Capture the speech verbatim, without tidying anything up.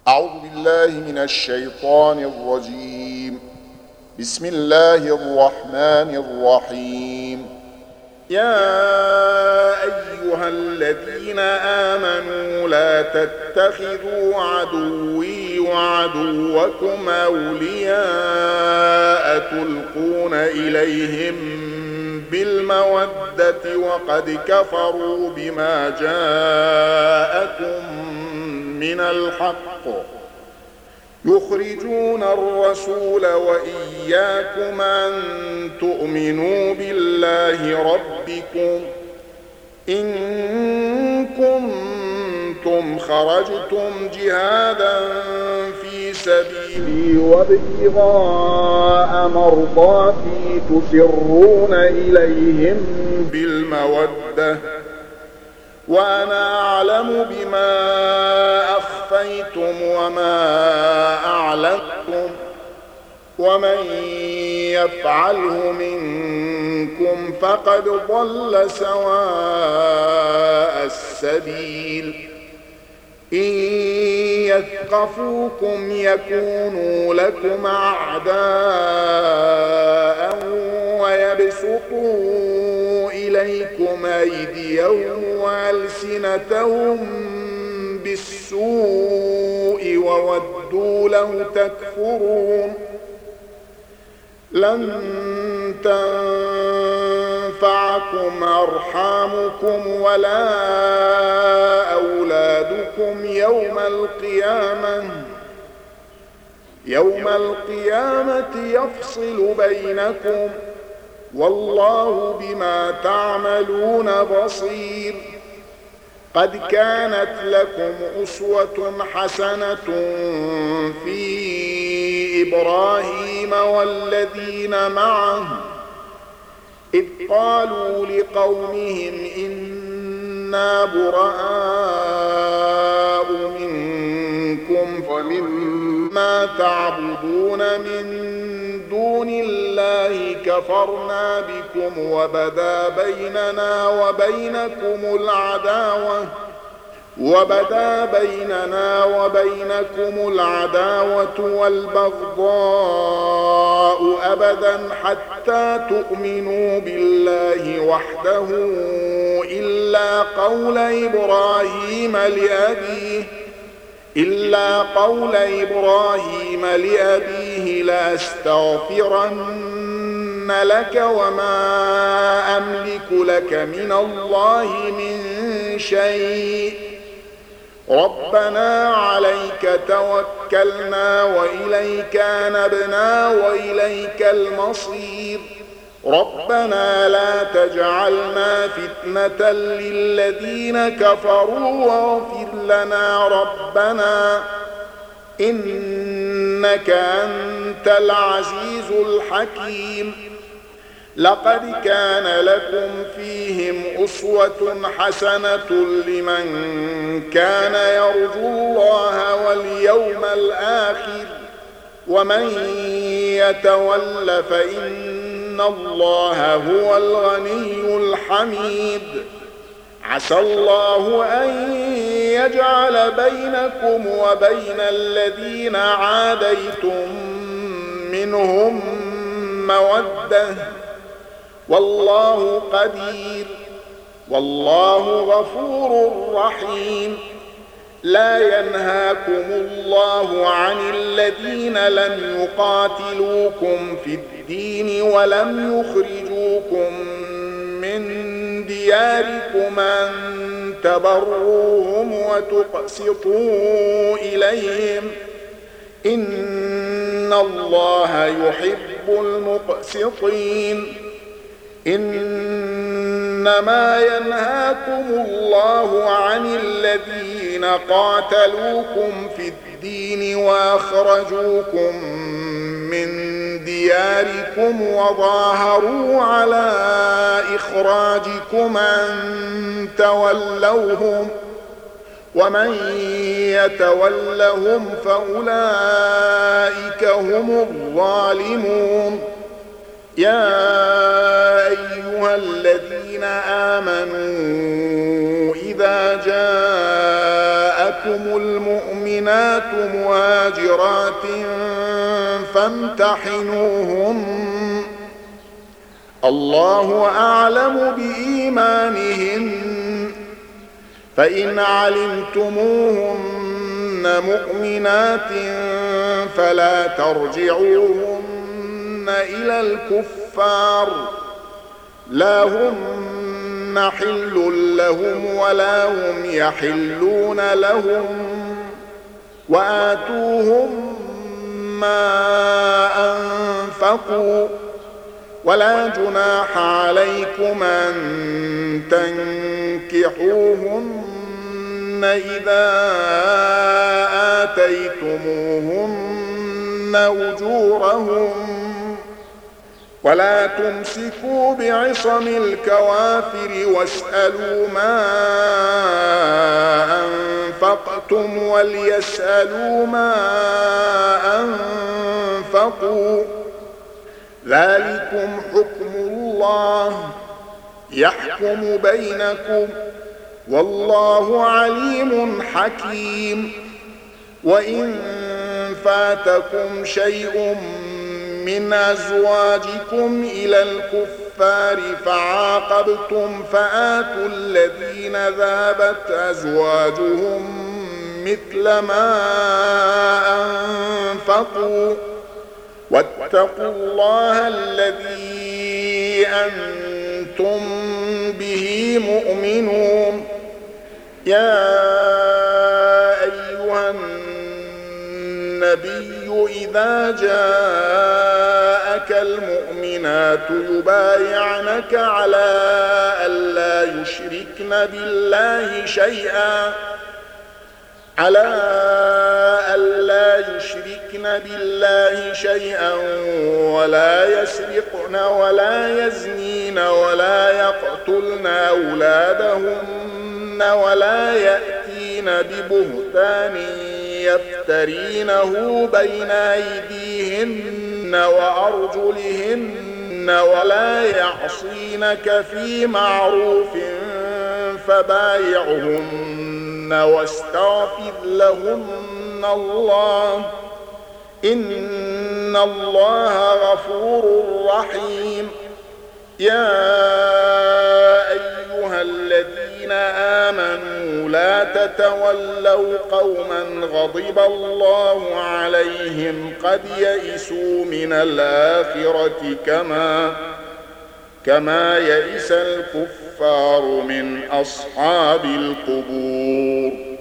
أعوذ بالله من الشيطان الرجيم. بسم الله الرحمن الرحيم. يا أيها الذين آمنوا لا تتخذوا عدوي وعدوكم أولياء تلقون إليهم بالمودة وقد كفروا بما جاءكم من الحق يخرجون الرسول وإياكم أن تؤمنوا بالله ربكم إن كنتم خرجتم جهادا في سبيلي وابتغاء مرضاتي تسرون إليهم بالمودة وأنا أعلم بما أخفيتم وما أعلنتم ومن يفعله منكم فقد ضل سواء السبيل إن يثقفوكم يكونوا لكم أعداء ويبسطوا إليكم أيديهم وألسنتهم بالسوء وودوا لو تكفرون لن تنفعكم أرحامكم ولا أولادكم يوم القيامة يوم القيامة يفصل بينكم والله بما تعملون بصير. قد كانت لكم أسوة حسنة في إبراهيم والذين معه إذ قالوا لقومهم إنا براء منكم ومما تعبدون من دون الله كفرنا بكم وبدا بيننا وبينكم العداوة وبدا بيننا وبينكم العداوة والبغضاء أبدا حتى تؤمنوا بالله وحده إلا قول إبراهيم لأبيه إلا قول إبراهيم لأبيه لأستغفرن لك وما أملك لك من الله من شيء ربنا عليك توكلنا وإليك أنبنا وإليك المصير ربنا لا تجعلنا فتنة للذين كفروا واغفر لنا ربنا إنك أنت العزيز الحكيم. لقد كان لكم فيهم أسوة حسنة لمن كان يرجو الله واليوم الآخر ومن يتول فإن إن الله هو الغني الحميد. عسى الله أن يجعل بينكم وبين الذين عاديتم منهم مودة والله قدير والله غفور رحيم. لا ينهاكم الله عن الذين لم يقاتلوكم في الدين ولم يخرجوكم من دياركم أن تبروهم وتقسطوا إليهم إن الله يحب المقسطين. إنما ينهاكم الله عن الذين قاتلوكم في الدين وأخرجوكم من دياركم وظاهروا على إخراجكم أن تولوهم ومن يتولهم فأولئك هم الظالمون. يا أيها الذين آمنوا إذا جاءكم جاءتكم المؤمنات مهاجرات فامتحنوهن الله أعلم بإيمانهن فإن علمتموهن مؤمنات فلا ترجعوهن إلى الكفار لا هن حل لهم ولا هم يحلون لهم وآتوهم ما أنفقوا ولا جناح عليكم أن تنكحوهن إذا آتيتموهن أجورهم ولا تمسكوا بعصم الكوافر واسألوا ما أنفقتم وليسألوا ما أنفقوا ذلكم حكم الله يحكم بينكم والله عليم حكيم. وإن فاتكم شيء من أزواجكم إلى الكفار فعاقبتم فآتوا الذين ذهبت أزواجهم مثل ما أنفقوا واتقوا الله الذي أنتم به مؤمنون. يا أيها النبي إذا جاءك المؤمنات يبايعنك على ألا يشركن بالله شيئا على ألا يشركن بالله شيئا ولا يسرقن ولا يزنين ولا يقتلن أولادهن ولا يأتين ببهتان يفترينه بين أيديهن وأرجلهن ولا يعصينك في معروف فبايعهن واستغفر لهن الله إن الله غفور رحيم. يا أيها الذين آمنوا لا تتولوا قوما غضب الله عليهم قد يئسوا من الآخرة كما كما يئس الكفار من أصحاب القبور.